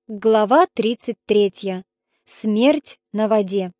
Глава 33. Смерть на воде.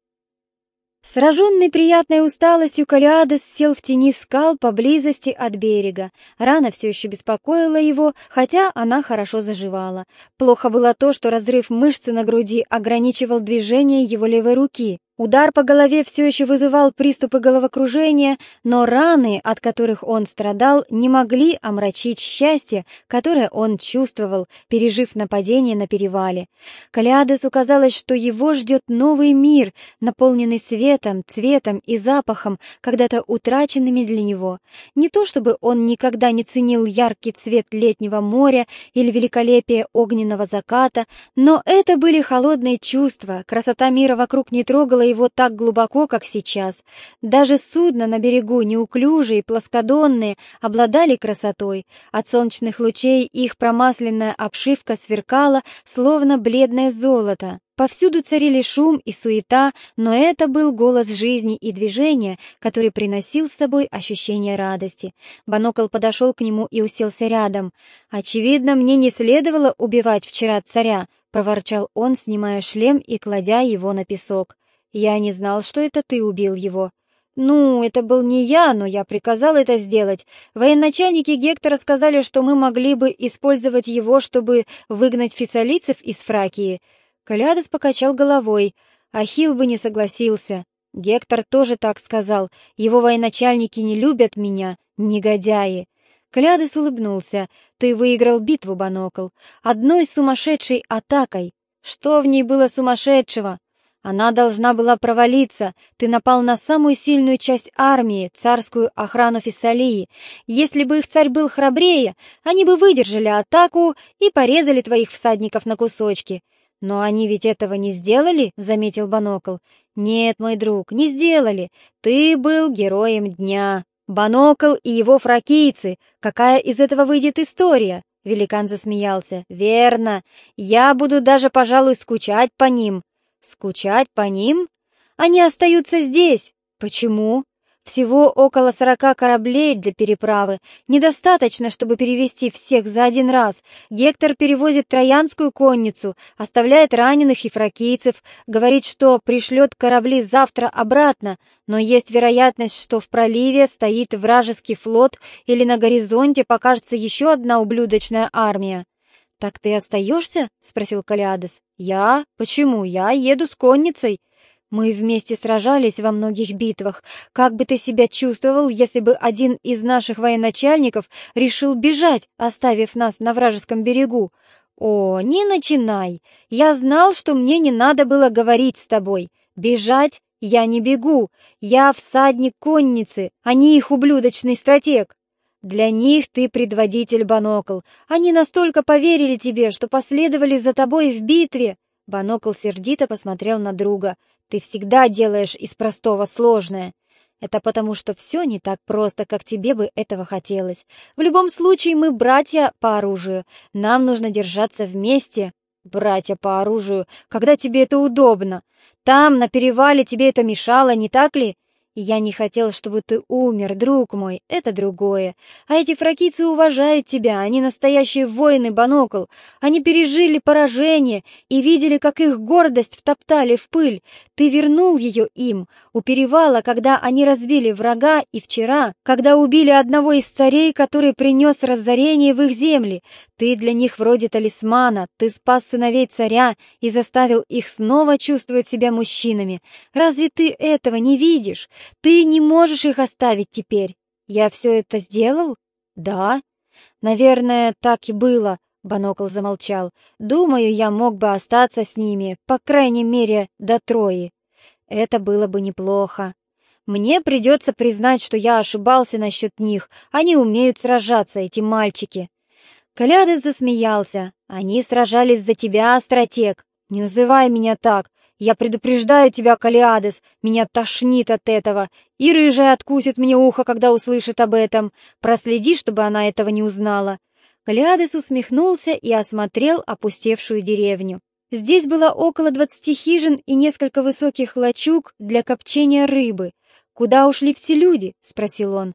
Сраженный приятной усталостью, Калиадес сел в тени скал поблизости от берега. Рана все еще беспокоила его, хотя она хорошо заживала. Плохо было то, что разрыв мышцы на груди ограничивал движение его левой руки. Удар по голове все еще вызывал приступы головокружения, но раны, от которых он страдал, не могли омрачить счастье, которое он чувствовал, пережив нападение на перевале. Калиадесу казалось, что его ждет новый мир, наполненный светом, цветом и запахом, когда-то утраченными для него. Не то чтобы он никогда не ценил яркий цвет летнего моря или великолепие огненного заката, но это были холодные чувства, красота мира вокруг не трогала его так глубоко, как сейчас. Даже судна на берегу, неуклюжие, плоскодонные, обладали красотой. От солнечных лучей их промасленная обшивка сверкала, словно бледное золото. Повсюду царили шум и суета, но это был голос жизни и движения, который приносил с собой ощущение радости. Банокл подошел к нему и уселся рядом. «Очевидно, мне не следовало убивать вчера царя», — проворчал он, снимая шлем и кладя его на песок. «Я не знал, что это ты убил его». «Ну, это был не я, но я приказал это сделать. Военачальники Гектора сказали, что мы могли бы использовать его, чтобы выгнать фессалийцев из Фракии». Калиадес покачал головой. Ахилл бы не согласился. Гектор тоже так сказал. Его военачальники не любят меня, негодяи. Калиадес улыбнулся. «Ты выиграл битву, Банокл. Одной сумасшедшей атакой. Что в ней было сумасшедшего? Она должна была провалиться. Ты напал на самую сильную часть армии, царскую охрану Фессалии. Если бы их царь был храбрее, они бы выдержали атаку и порезали твоих всадников на кусочки. Но они ведь этого не сделали, — заметил Банокл. Нет, мой друг, не сделали. Ты был героем дня. Банокл и его фракийцы. Какая из этого выйдет история? Великан засмеялся. Верно. Я буду даже, пожалуй, скучать по ним. Скучать по ним? Они остаются здесь. Почему? Всего около 40 кораблей для переправы. Недостаточно, чтобы перевести всех за один раз. Гектор перевозит троянскую конницу, оставляет раненых и фракийцев, говорит, что пришлет корабли завтра обратно, но есть вероятность, что в проливе стоит вражеский флот или на горизонте покажется еще одна ублюдочная армия. «Так ты остаешься?» — спросил Калиадес. «Я? Почему? Я еду с конницей. Мы вместе сражались во многих битвах. Как бы ты себя чувствовал, если бы один из наших военачальников решил бежать, оставив нас на вражеском берегу? О, не начинай! Я знал, что мне не надо было говорить с тобой. Бежать я не бегу. Я всадник конницы, а не их ублюдочный стратег. Для них ты предводитель, Банокл. Они настолько поверили тебе, что последовали за тобой в битве». Банокл сердито посмотрел на друга. «Ты всегда делаешь из простого сложное. Это потому, что все не так просто, как тебе бы этого хотелось. В любом случае, мы братья по оружию. Нам нужно держаться вместе». «Братья по оружию, когда тебе это удобно. Там, на перевале, тебе это мешало, не так ли? Я не хотел, чтобы ты умер, друг мой, это другое. А эти фракийцы уважают тебя, они настоящие воины, Банокл. Они пережили поражение и видели, как их гордость втоптали в пыль. Ты вернул ее им у перевала, когда они разбили врага, и вчера, когда убили одного из царей, который принес разорение в их земли. Ты для них вроде талисмана, ты спас сыновей царя и заставил их снова чувствовать себя мужчинами. Разве ты этого не видишь? Ты не можешь их оставить теперь. Я все это сделал? Да. Наверное, так и было. Банокл замолчал. Думаю, я мог бы остаться с ними, по крайней мере, до Трои. Это было бы неплохо. Мне придется признать, что я ошибался насчет них. Они умеют сражаться, эти мальчики. Калиадес засмеялся. Они сражались за тебя, стратег. Не называй меня так. Я предупреждаю тебя, Калиадес, меня тошнит от этого, и рыжая откусит мне ухо, когда услышит об этом. Проследи, чтобы она этого не узнала». Калиадес усмехнулся и осмотрел опустевшую деревню. Здесь было около 20 хижин и несколько высоких лачуг для копчения рыбы. «Куда ушли все люди?» — спросил он.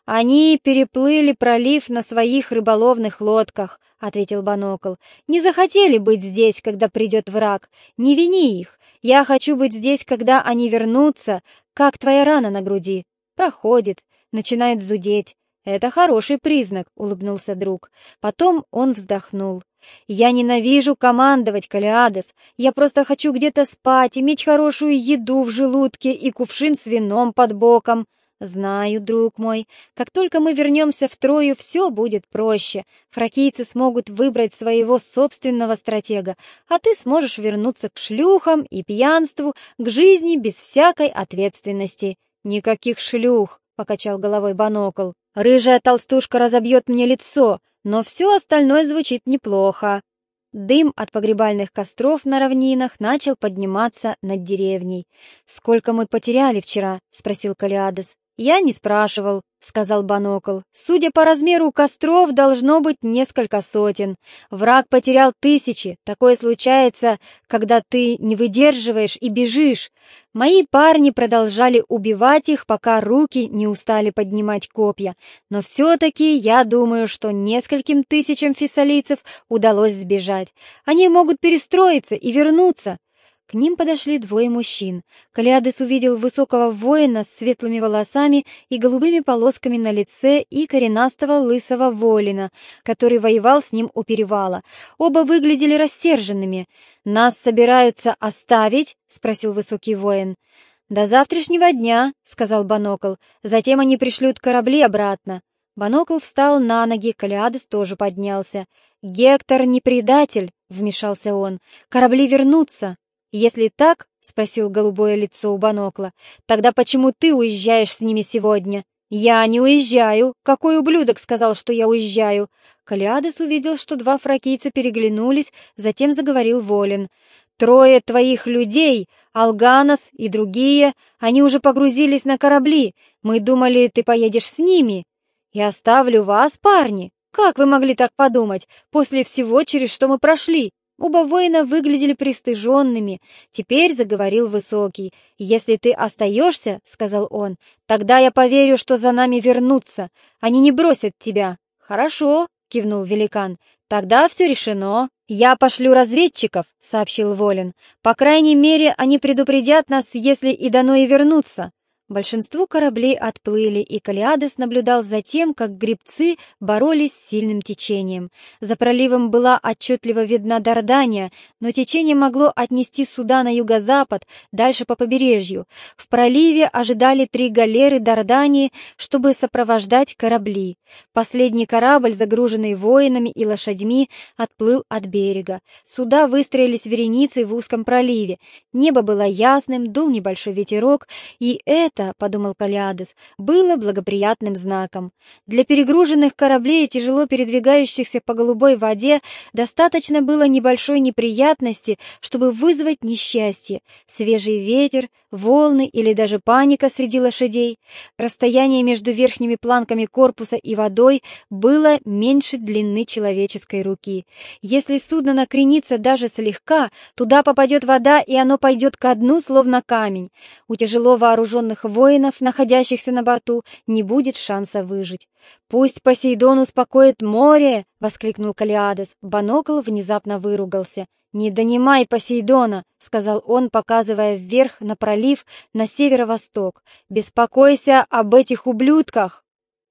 «Они переплыли пролив на своих рыболовных лодках», — ответил Банокл. «Не захотели быть здесь, когда придет враг. Не вини их. Я хочу быть здесь, когда они вернутся, как твоя рана на груди. Проходит, начинает зудеть. Это хороший признак», — улыбнулся друг. Потом он вздохнул. «Я ненавижу командовать, Калиадес. Я просто хочу где-то спать, иметь хорошую еду в желудке и кувшин с вином под боком». «Знаю, друг мой, как только мы вернемся в Трою, все будет проще. Фракийцы смогут выбрать своего собственного стратега, а ты сможешь вернуться к шлюхам и пьянству, к жизни без всякой ответственности». «Никаких шлюх», — покачал головой Банокл. «Рыжая толстушка разобьет мне лицо, но все остальное звучит неплохо». Дым от погребальных костров на равнинах начал подниматься над деревней. «Сколько мы потеряли вчера?» — спросил Калиадес. «Я не спрашивал», — сказал Банокл. «Судя по размеру костров, должно быть несколько сотен. Враг потерял тысячи. Такое случается, когда ты не выдерживаешь и бежишь. Мои парни продолжали убивать их, пока руки не устали поднимать копья. Но все-таки я думаю, что нескольким тысячам фессалийцев удалось сбежать. Они могут перестроиться и вернуться». К ним подошли двое мужчин. Калиадес увидел высокого воина с светлыми волосами и голубыми полосками на лице и коренастого лысого воина, который воевал с ним у перевала. Оба выглядели рассерженными. «Нас собираются оставить?» — спросил высокий воин. «До завтрашнего дня», — сказал Банокл. «Затем они пришлют корабли обратно». Банокл встал на ноги, Калиадес тоже поднялся. «Гектор не предатель», — вмешался он. «Корабли вернутся». «Если так, — спросил голубое лицо у Банокла, — тогда почему ты уезжаешь с ними сегодня?» «Я не уезжаю. Какой ублюдок сказал, что я уезжаю?» Калиадес увидел, что два фракийца переглянулись, затем заговорил Волин. «Трое твоих людей, Алганос и другие, они уже погрузились на корабли. Мы думали, ты поедешь с ними. И оставлю вас, парни. Как вы могли так подумать, после всего, через что мы прошли?» Оба воина выглядели пристыженными. Теперь заговорил Высокий. «Если ты остаешься, — сказал он, — тогда я поверю, что за нами вернутся. Они не бросят тебя». «Хорошо, — кивнул великан, — тогда все решено. Я пошлю разведчиков, — сообщил Волин. По крайней мере, они предупредят нас, если и дано и вернутся». Большинство кораблей отплыли, и Калиадес наблюдал за тем, как гребцы боролись с сильным течением. За проливом была отчетливо видна Дардания, но течение могло отнести суда на юго-запад, дальше по побережью. В проливе ожидали 3 галеры Дардании, чтобы сопровождать корабли. Последний корабль, загруженный воинами и лошадьми, отплыл от берега. Суда выстроились вереницей в узком проливе. Небо было ясным, дул небольшой ветерок, и это, подумал Калиадес, было благоприятным знаком. Для перегруженных кораблей, тяжело передвигающихся по голубой воде, достаточно было небольшой неприятности, чтобы вызвать несчастье. Свежий ветер, волны или даже паника среди лошадей. Расстояние между верхними планками корпуса и водой было меньше длины человеческой руки. Если судно накренится даже слегка, туда попадет вода, и оно пойдет ко дну, словно камень. У тяжело вооруженных воинов, находящихся на борту, не будет шанса выжить. «Пусть Посейдон успокоит море!» — воскликнул Калиадес. Банокл внезапно выругался. «Не донимай Посейдона!» — сказал он, показывая вверх на пролив на северо-восток. «Беспокойся об этих ублюдках!»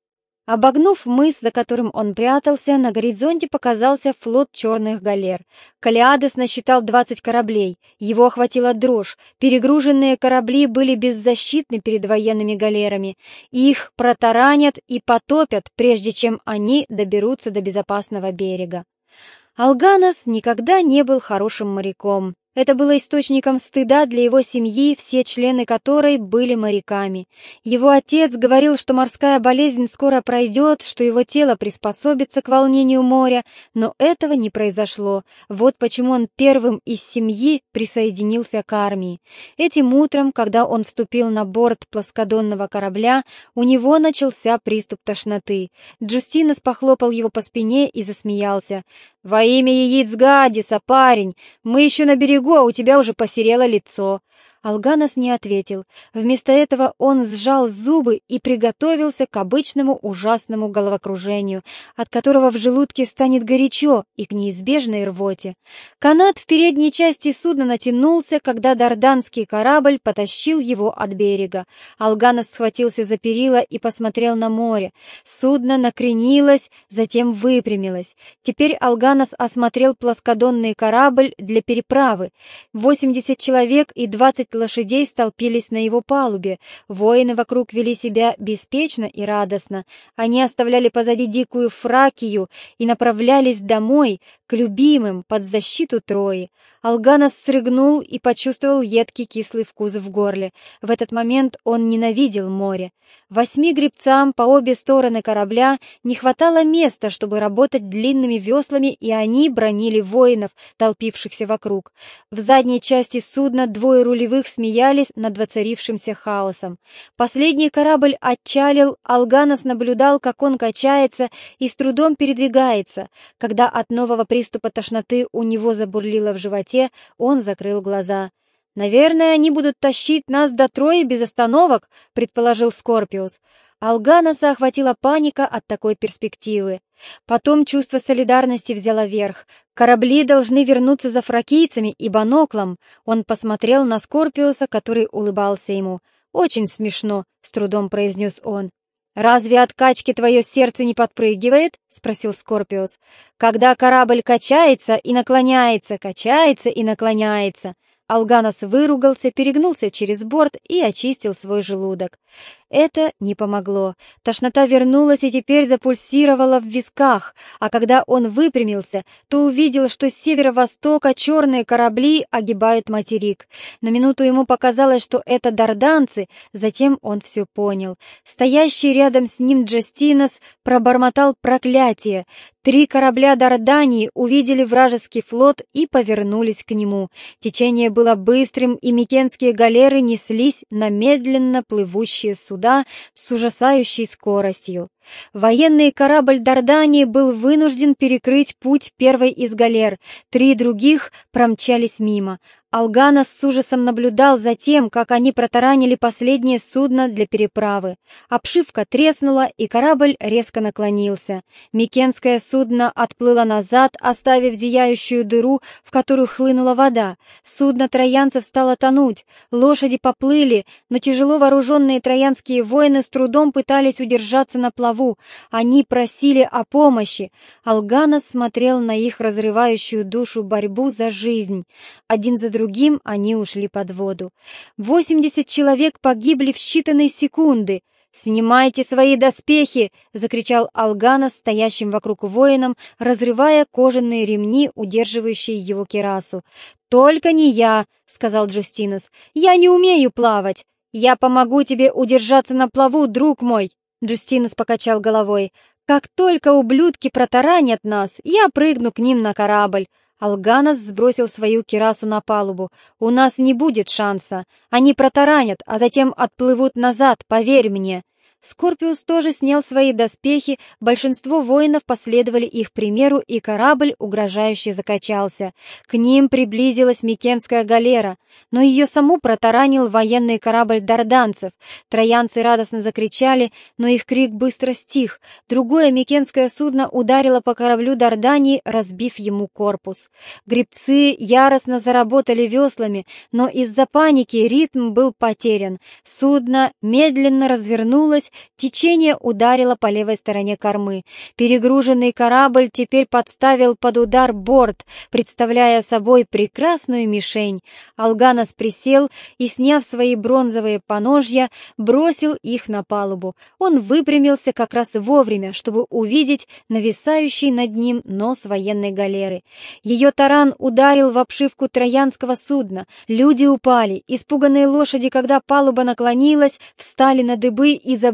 Обогнув мыс, за которым он прятался, на горизонте показался флот черных галер. Калиадес насчитал 20 кораблей. Его охватила дрожь. Перегруженные корабли были беззащитны перед военными галерами. Их протаранят и потопят, прежде чем они доберутся до безопасного берега. Алганос никогда не был хорошим моряком. Это было источником стыда для его семьи, все члены которой были моряками. Его отец говорил, что морская болезнь скоро пройдет, что его тело приспособится к волнению моря, но этого не произошло. Вот почему он первым из семьи присоединился к армии. Этим утром, когда он вступил на борт плоскодонного корабля, у него начался приступ тошноты. Джустинос похлопал его по спине и засмеялся. «Во имя яиц Гадиса, парень! Мы еще на берегу, а у тебя уже посерело лицо». Алганос не ответил. Вместо этого он сжал зубы и приготовился к обычному ужасному головокружению, от которого в желудке станет горячо и к неизбежной рвоте. Канат в передней части судна натянулся, когда дарданский корабль потащил его от берега. Алганос схватился за перила и посмотрел на море. Судно накренилось, затем выпрямилось. Теперь Алганос осмотрел плоскодонный корабль для переправы. 80 человек и 20 лошадей столпились на его палубе. Воины вокруг вели себя беспечно и радостно. Они оставляли позади дикую Фракию и направлялись домой, к любимым, под защиту Трои. Алганос срыгнул и почувствовал едкий кислый вкус в горле. В этот момент он ненавидел море. 8 гребцам по обе стороны корабля не хватало места, чтобы работать длинными веслами, и они бранили воинов, толпившихся вокруг. В задней части судна 2 рулевых смеялись над воцарившимся хаосом. Последний корабль отчалил, Алганос наблюдал, как он качается и с трудом передвигается. Когда от нового приступа тошноты у него забурлило в животе, он закрыл глаза. «Наверное, они будут тащить нас до Трои без остановок», — предположил Скорпиус. Алганоса охватила паника от такой перспективы. Потом чувство солидарности взяло верх. Корабли должны вернуться за фракийцами и Баноклом. Он посмотрел на Скорпиуса, который улыбался ему. «Очень смешно», — с трудом произнес он. «Разве от качки твое сердце не подпрыгивает?» — спросил Скорпиус. «Когда корабль качается и наклоняется, качается и наклоняется». Алганос выругался, перегнулся через борт и очистил свой желудок. Это не помогло. Тошнота вернулась и теперь запульсировала в висках, а когда он выпрямился, то увидел, что с северо-востока черные корабли огибают материк. На минуту ему показалось, что это дарданцы, затем он все понял. Стоящий рядом с ним Джастинос пробормотал проклятие. 3 корабля Дардании увидели вражеский флот и повернулись к нему. Течение было быстрым, и микенские галеры неслись на медленно плывущие суда с ужасающей скоростью. Военный корабль Дардании был вынужден перекрыть путь первой из галер, 3 других промчались мимо. Алганос с ужасом наблюдал за тем, как они протаранили последнее судно для переправы. Обшивка треснула, и корабль резко наклонился. Микенское судно отплыло назад, оставив зияющую дыру, в которую хлынула вода. Судно троянцев стало тонуть. Лошади поплыли, но тяжело вооруженные троянские воины с трудом пытались удержаться на плаву. Они просили о помощи. Алганос смотрел на их разрывающую душу борьбу за жизнь. Один за другим они ушли под воду. 80 человек погибли в считанные секунды. «Снимайте свои доспехи!» — закричал Алганос стоящим вокруг воинам, разрывая кожаные ремни, удерживающие его кирасу. «Только не я!» — сказал Джастинос. «Я не умею плавать! Я помогу тебе удержаться на плаву, друг мой!» Джастинос покачал головой. «Как только ублюдки протаранят нас, я прыгну к ним на корабль». Алганос сбросил свою кирасу на палубу. «У нас не будет шанса. Они протаранят, а затем отплывут назад, поверь мне». Скорпиус тоже снял свои доспехи, большинство воинов последовали их примеру, и корабль угрожающе закачался. К ним приблизилась микенская галера, но ее саму протаранил военный корабль дарданцев. Троянцы радостно закричали, но их крик быстро стих. Другое микенское судно ударило по кораблю Дардании, разбив ему корпус. Гребцы яростно заработали веслами, но из-за паники ритм был потерян. Судно медленно развернулось, течение ударило по левой стороне кормы. Перегруженный корабль теперь подставил под удар борт, представляя собой прекрасную мишень. Алганос присел и, сняв свои бронзовые поножья, бросил их на палубу. Он выпрямился как раз вовремя, чтобы увидеть нависающий над ним нос военной галеры. Ее таран ударил в обшивку троянского судна. Люди упали. Испуганные лошади, когда палуба наклонилась, встали на дыбы и забились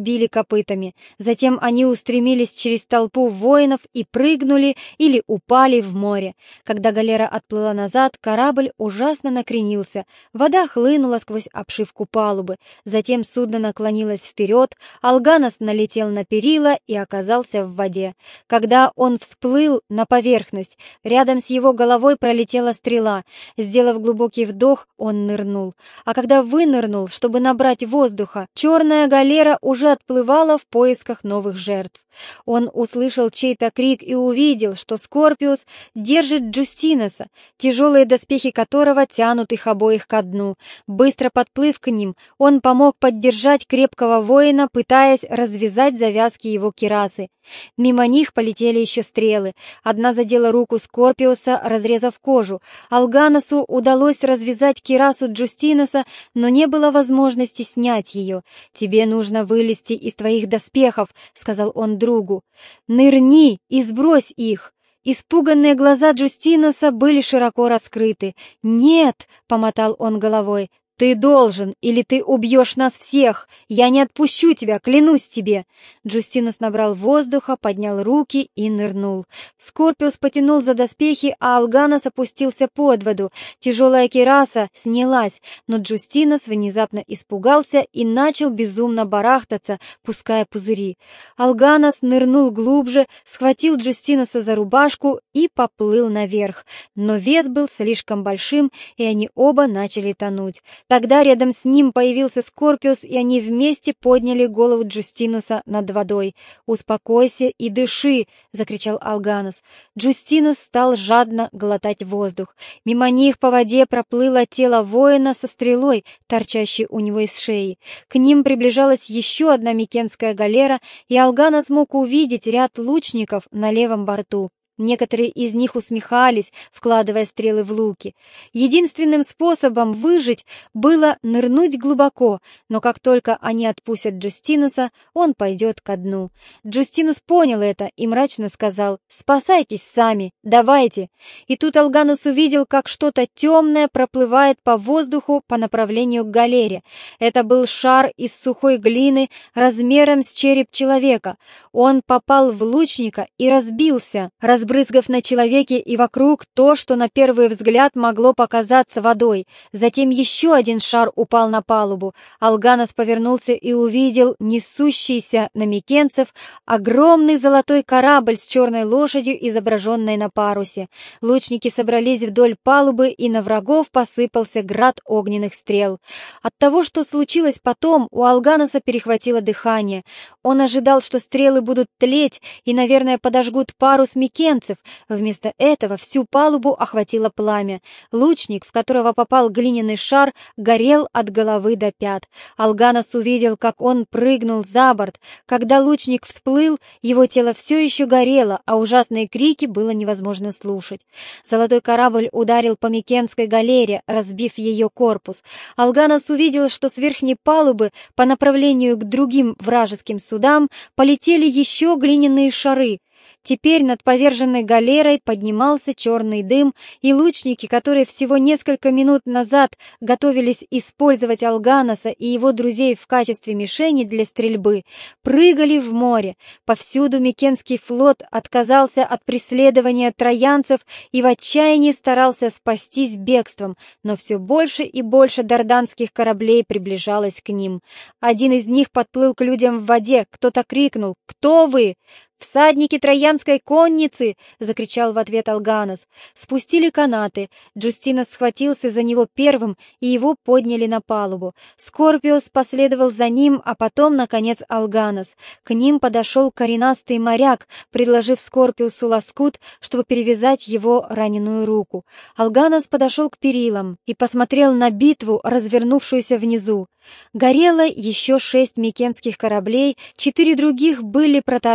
били копытами. Затем они устремились через толпу воинов и прыгнули или упали в море. Когда галера отплыла назад, корабль ужасно накренился. Вода хлынула сквозь обшивку палубы. Затем судно наклонилось вперед, Алганос налетел на перила и оказался в воде. Когда он всплыл на поверхность, рядом с его головой пролетела стрела. Сделав глубокий вдох, он нырнул. А когда вынырнул, чтобы набрать воздуха, черная галера уже отплывала в поисках новых жертв. Он услышал чей-то крик и увидел, что Скорпиус держит Джустиноса, тяжелые доспехи которого тянут их обоих ко дну. Быстро подплыв к ним, он помог поддержать крепкого воина, пытаясь развязать завязки его кирасы. Мимо них полетели еще стрелы. Одна задела руку Скорпиуса, разрезав кожу. Алганосу удалось развязать кирасу Джустиноса, но не было возможности снять ее. «Тебе нужно вылезти из твоих доспехов», — сказал он другу. «Нырни и сбрось их». Испуганные глаза Джустиноса были широко раскрыты. «Нет», — помотал он головой, — «ты должен, или ты убьешь нас всех! Я не отпущу тебя, клянусь тебе!» Джустинус набрал воздуха, поднял руки и нырнул. Скорпиус потянул за доспехи, а Алганос опустился под воду. Тяжелая кираса снялась, но Джустинус внезапно испугался и начал безумно барахтаться, пуская пузыри. Алганос нырнул глубже, схватил Джустинуса за рубашку и поплыл наверх. Но вес был слишком большим, и они оба начали тонуть. Тогда рядом с ним появился Скорпиус, и они вместе подняли голову Джустинуса над водой. «Успокойся и дыши!» — закричал Алганос. Джустинус стал жадно глотать воздух. Мимо них по воде проплыло тело воина со стрелой, торчащей у него из шеи. К ним приближалась еще одна микенская галера, и Алганос мог увидеть ряд лучников на левом борту. Некоторые из них усмехались, вкладывая стрелы в луки. Единственным способом выжить было нырнуть глубоко, но как только они отпустят Джустинуса, он пойдет ко дну. Джустинус понял это и мрачно сказал: «Спасайтесь сами, давайте!» И тут Алганос увидел, как что-то темное проплывает по воздуху по направлению к галере. Это был шар из сухой глины размером с череп человека. Он попал в лучника и разбился, разбрызгав на человеке и вокруг то, что на первый взгляд могло показаться водой. Затем еще один шар упал на палубу. Алганос повернулся и увидел несущийся на микенцев огромный золотой корабль с черной лошадью, изображенной на парусе. Лучники собрались вдоль палубы, и на врагов посыпался град огненных стрел. От того, что случилось потом, у Алганоса перехватило дыхание. Он ожидал, что стрелы будут тлеть и, наверное, подожгут парус микенцев. Вместо этого всю палубу охватило пламя. Лучник, в которого попал глиняный шар, горел от головы до пят. Алганос увидел, как он прыгнул за борт. Когда лучник всплыл, его тело все еще горело, а ужасные крики было невозможно слушать. Золотой корабль ударил по микенской галере, разбив ее корпус. Алганос увидел, что с верхней палубы по направлению к другим вражеским судам полетели еще глиняные шары. Теперь над поверженной галерой поднимался черный дым, и лучники, которые всего несколько минут назад готовились использовать Алганоса и его друзей в качестве мишени для стрельбы, прыгали в море. Повсюду микенский флот отказался от преследования троянцев и в отчаянии старался спастись бегством, но все больше и больше дарданских кораблей приближалось к ним. Один из них подплыл к людям в воде, кто-то крикнул: «Кто вы?» «Всадники троянской конницы!» — закричал в ответ Алганос. Спустили канаты. Джустинос схватился за него первым, и его подняли на палубу. Скорпиус последовал за ним, а потом, наконец, Алганос. К ним подошел коренастый моряк, предложив Скорпиусу лоскут, чтобы перевязать его раненую руку. Алганос подошел к перилам и посмотрел на битву, развернувшуюся внизу. Горело еще 6 микенских кораблей, 4 других были протаранены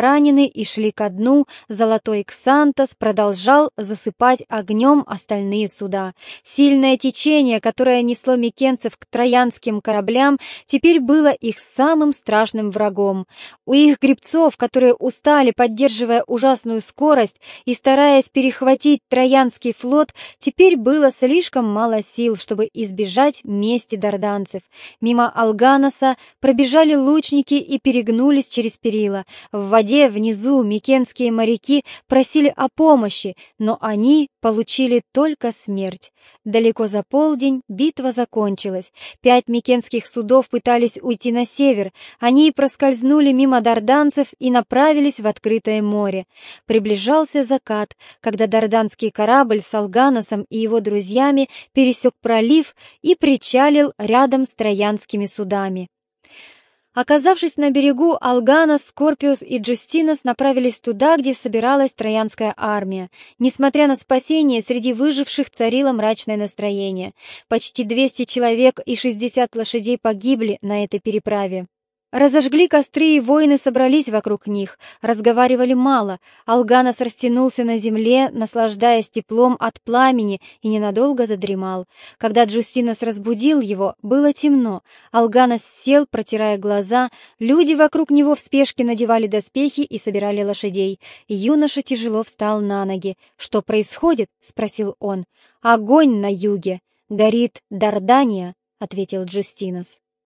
и шли ко дну, золотой Ксантос продолжал засыпать огнем остальные суда. Сильное течение, которое несло микенцев к троянским кораблям, теперь было их самым страшным врагом. У их гребцов, которые устали, поддерживая ужасную скорость и стараясь перехватить троянский флот, теперь было слишком мало сил, чтобы избежать мести дарданцев. Мимо Алганоса пробежали лучники и перегнулись через перила. В воде внизу микенские моряки просили о помощи, но они получили только смерть. Далеко за полдень битва закончилась. 5 микенских судов пытались уйти на север. Они проскользнули мимо дарданцев и направились в открытое море. Приближался закат, когда дарданский корабль с Алганосом и его друзьями пересек пролив и причалил рядом с троянскими судами. Оказавшись на берегу, Алганос, Скорпиус и Джустинос направились туда, где собиралась троянская армия. Несмотря на спасение, среди выживших царило мрачное настроение. Почти 200 человек и 60 лошадей погибли на этой переправе. Разожгли костры, и воины собрались вокруг них, разговаривали мало. Алганос растянулся на земле, наслаждаясь теплом от пламени, и ненадолго задремал. Когда Джустинос разбудил его, было темно. Алганос сел, протирая глаза. Люди вокруг него в спешке надевали доспехи и собирали лошадей. Юноша тяжело встал на ноги. «Что происходит?» — спросил он. «Огонь на юге! Горит Дардания», — ответил Джустинос.